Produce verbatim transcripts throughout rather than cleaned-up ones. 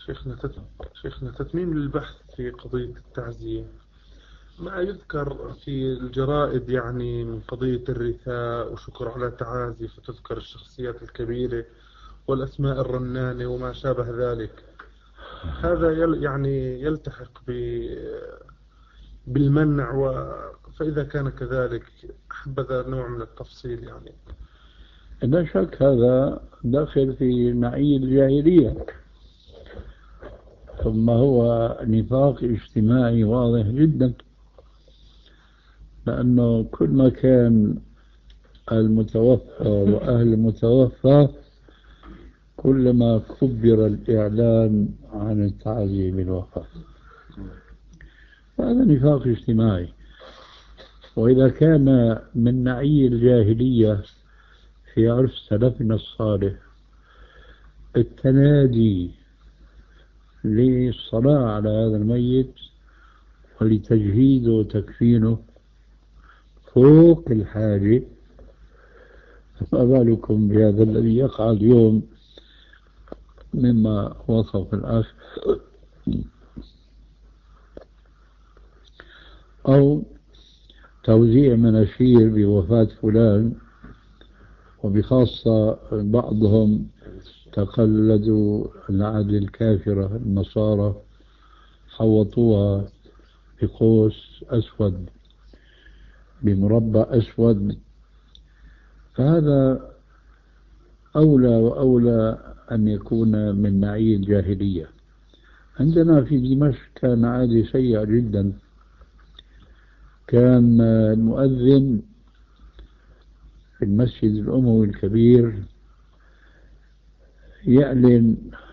شيخنا تت... شيخنا تتميم للبحث في قضية التعزية، ما يذكر في الجرائد يعني من قضية الرثاء وشكر على تعازي، فتذكر الشخصيات الكبيرة والأسماء الرنانة وما شابه ذلك. هذا يل يعني يلتحق ب... بالمنع و... فإذا كان كذلك حبذا نوع من التفصيل يعني. لا شك هذا داخل في نعي الجاهلية، ثم هو نفاق اجتماعي واضح جدا، لأنه كل ما كان المتوفى وأهل المتوفى كلما كبر الإعلان عن التعزية بالوفاة. هذا نفاق اجتماعي. وإذا كان من نعي الجاهلية في عرف سلفنا الصالح التنادي للصلاة على هذا الميت ولتجهيزه وتكفينه فوق الحاجة، فما بالكم بهذا الذي يقع اليوم مما وصف الأخ، أو توزيع مناشير بوفاة فلان، وبخاصة بعضهم تقلدوا العادة الكافرة النصارى، حوطوها بقوس أسود بمربع أسود. فهذا أولى وأولى أن يكون من نعي الجاهلية. عندنا في دمشق كان عادة سيئة جدا، كان المؤذن في المسجد الأموي الكبير يعلن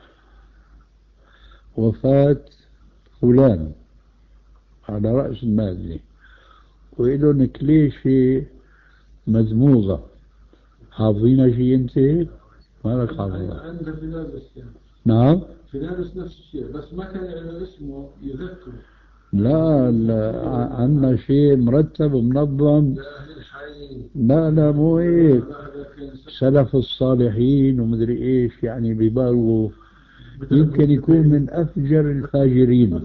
وفاة فلان على رأس المائدة وإلهم كليشة مزموغة. حافظين شيء أنت؟ ما لك حافظها؟ عندنا في نابلس يعني. نعم؟ في نابلس نفس الشيء، بس ما كان يعني اسمه يذكر. لا لا، عندنا شيء مرتب ومنظم. لا لا مو هيك، سلف الصالحين ومدري ايش يعني بيبالغوا، يمكن يكون من افجر الفاجرين.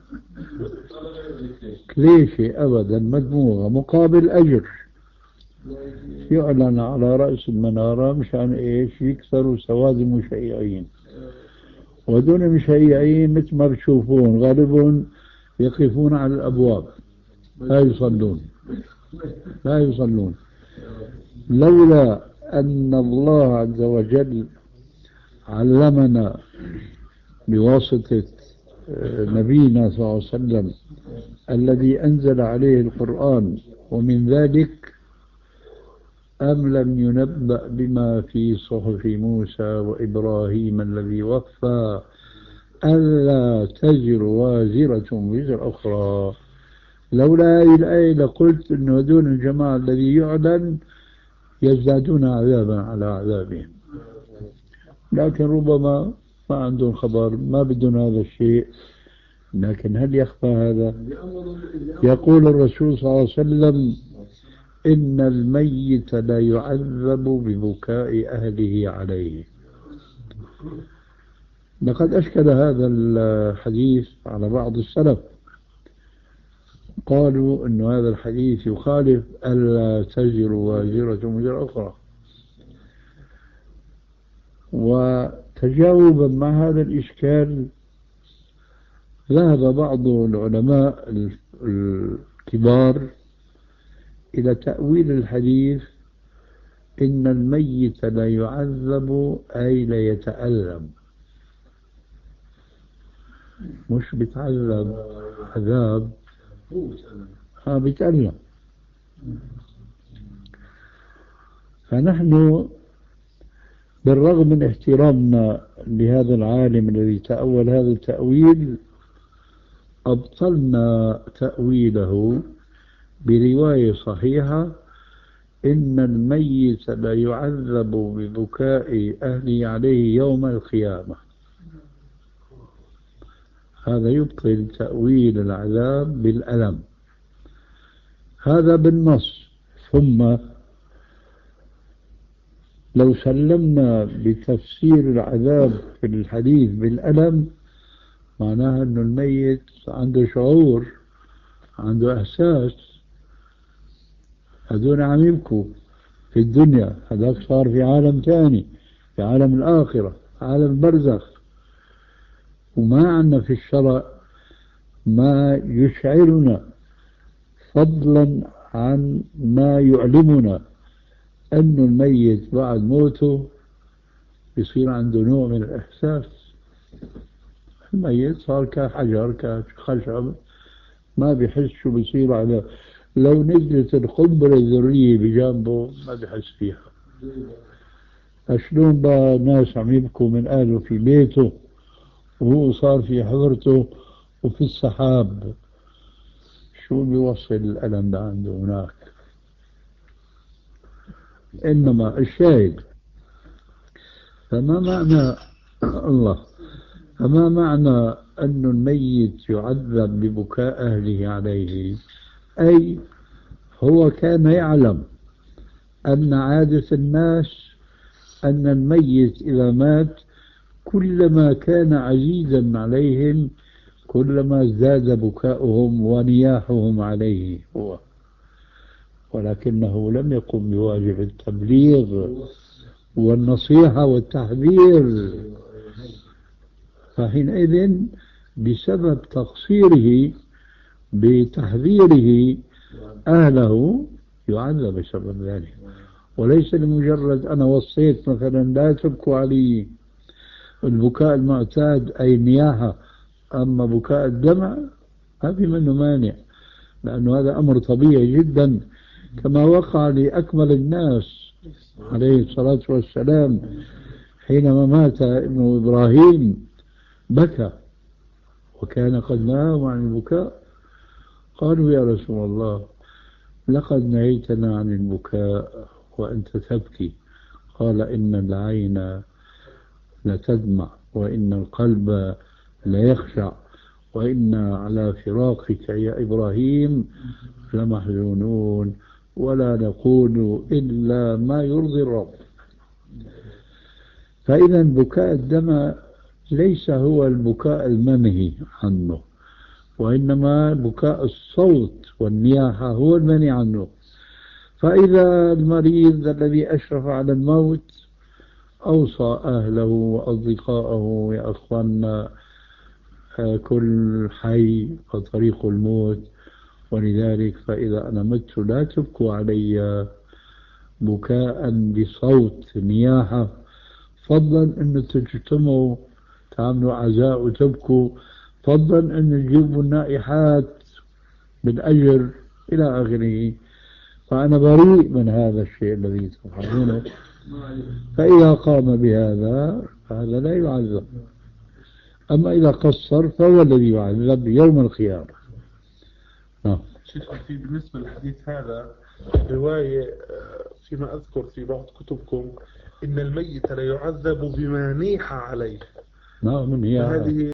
كليشة ابدا مدموغة مقابل اجر، يعلن على رأس المنارة مشان ايش؟ يكسروا سواد المشيعين. ودون المشيعين مثل ما بتشوفون غالبهم يقفون على الأبواب لا يصلون لا يصلون لولا أن الله عز وجل علمنا بواسطة نبينا صلى الله عليه وسلم الذي أنزل عليه القرآن، ومن ذلك أم لم ينبأ بما في صحف موسى وإبراهيم الذي وفى ألا تزر وازرة وزر أخرى. لولا هذه الآية لقلت أن دون الجماعة الذي يعلن يزدادون عذابا على عذابهم، لكن ربما ما عندهم خبر، ما بدون هذا الشيء. لكن هل يخفى هذا؟ يقول الرسول صلى الله عليه وسلم إن الميت لا يعذب ببكاء أهله عليه. لقد أشكل هذا الحديث على بعض السلف، قالوا أن هذا الحديث يخالف ألا تزر وازرة وزر أخرى. وتجاوبا مع هذا الإشكال ذهب بعض العلماء الكبار إلى تأويل الحديث إن الميت لا يعذب أي لا يتألم، مش بيتعذب عذاب، ها بيتألم. فنحن بالرغم من احترامنا لهذا العالم الذي تأول هذا التأويل أبطلنا تأويله برواية صحيحة إن الميت لا يعذب ببكاء أهله عليه يوم القيامة. هذا يبطل تأويل العذاب بالألم، هذا بالنص. ثم لو سلمنا بتفسير العذاب في الحديث بالألم معناها أنه الميت عنده شعور، عنده إحساس. هذول عم يبكوا في الدنيا، هذاك صار في عالم ثاني، في عالم الآخرة، عالم البرزخ. وما عندنا في الشرع ما يشعرنا فضلا عن ما يعلمنا أن الميت بعد موته يصير عنده نوع من الإحساس. الميت صار كحجر كخشب، ما بيحس شو بيصير على، لو نزلت القنبلة الذرية بجانبه ما بيحس فيها. شلون بقى ناس عم يبكوا من أهله في بيته وهو صار في حضرته وفي السحاب، شو بيوصل الألم ده عنده هناك؟ إنما الشاهد، فما معنى الله فما معنى أن الميت يعذب ببكاء أهله عليه؟ أي هو كان يعلم أن عادة الناس أن الميت إذا مات كلما كان عزيزا عليهم كلما ازداد بكاؤهم ونياحهم عليه هو، ولكنه لم يقم بواجب التبليغ والنصيحة والتحذير. فحينئذ بسبب تقصيره بتحذيره أهله يعذب بسبب ذلك، وليس لمجرد أنا وصيت مثلا لا تبكوا علي، البكاء المعتاد أي النياحة. أما بكاء الدمع ما في منه مانع، لأنه هذا أمر طبيعي جدا كما وقع لأكمل الناس عليه الصلاة والسلام. حينما مات ابن إبراهيم بكى وكان قد نهاه عن البكاء. قالوا يا رسول الله لقد نهيتنا عن البكاء وأنت تبكي. قال إن العين لتدمع وإن القلب ليخشع وإنا على فراقك يا إبراهيم لمحزونون ولا نقول إلا ما يرضي الرب. فإذا بكاء الدمع ليس هو البكاء المنهي عنه، وإنما بكاء الصوت والنياحة هو المنهي عنه. فإذا المريض الذي أشرف على الموت أوصى أهله وأصدقائه يا أخوانا كل حي فطريق الموت، ولذلك فإذا أنا مت لا تبكوا علي بكاء بصوت نياحة، فضلا أن تجتمعوا تعملوا عزاء وتبكوا، فضلا أن تجيبوا النائحات بالأجر إلى آخره. فأنا بريء من هذا الشيء الذي تفعلونه. فإذا قام بهذا فهذا لا يعذب، أما إذا قصر فهو الذي يعذب يوم القيامة. نعم. شيخ في بالنسبة للحديث هذا رواية فيما أذكر في بعض كتبكم إن الميت لا يعذب بما نيح عليه. نعم هي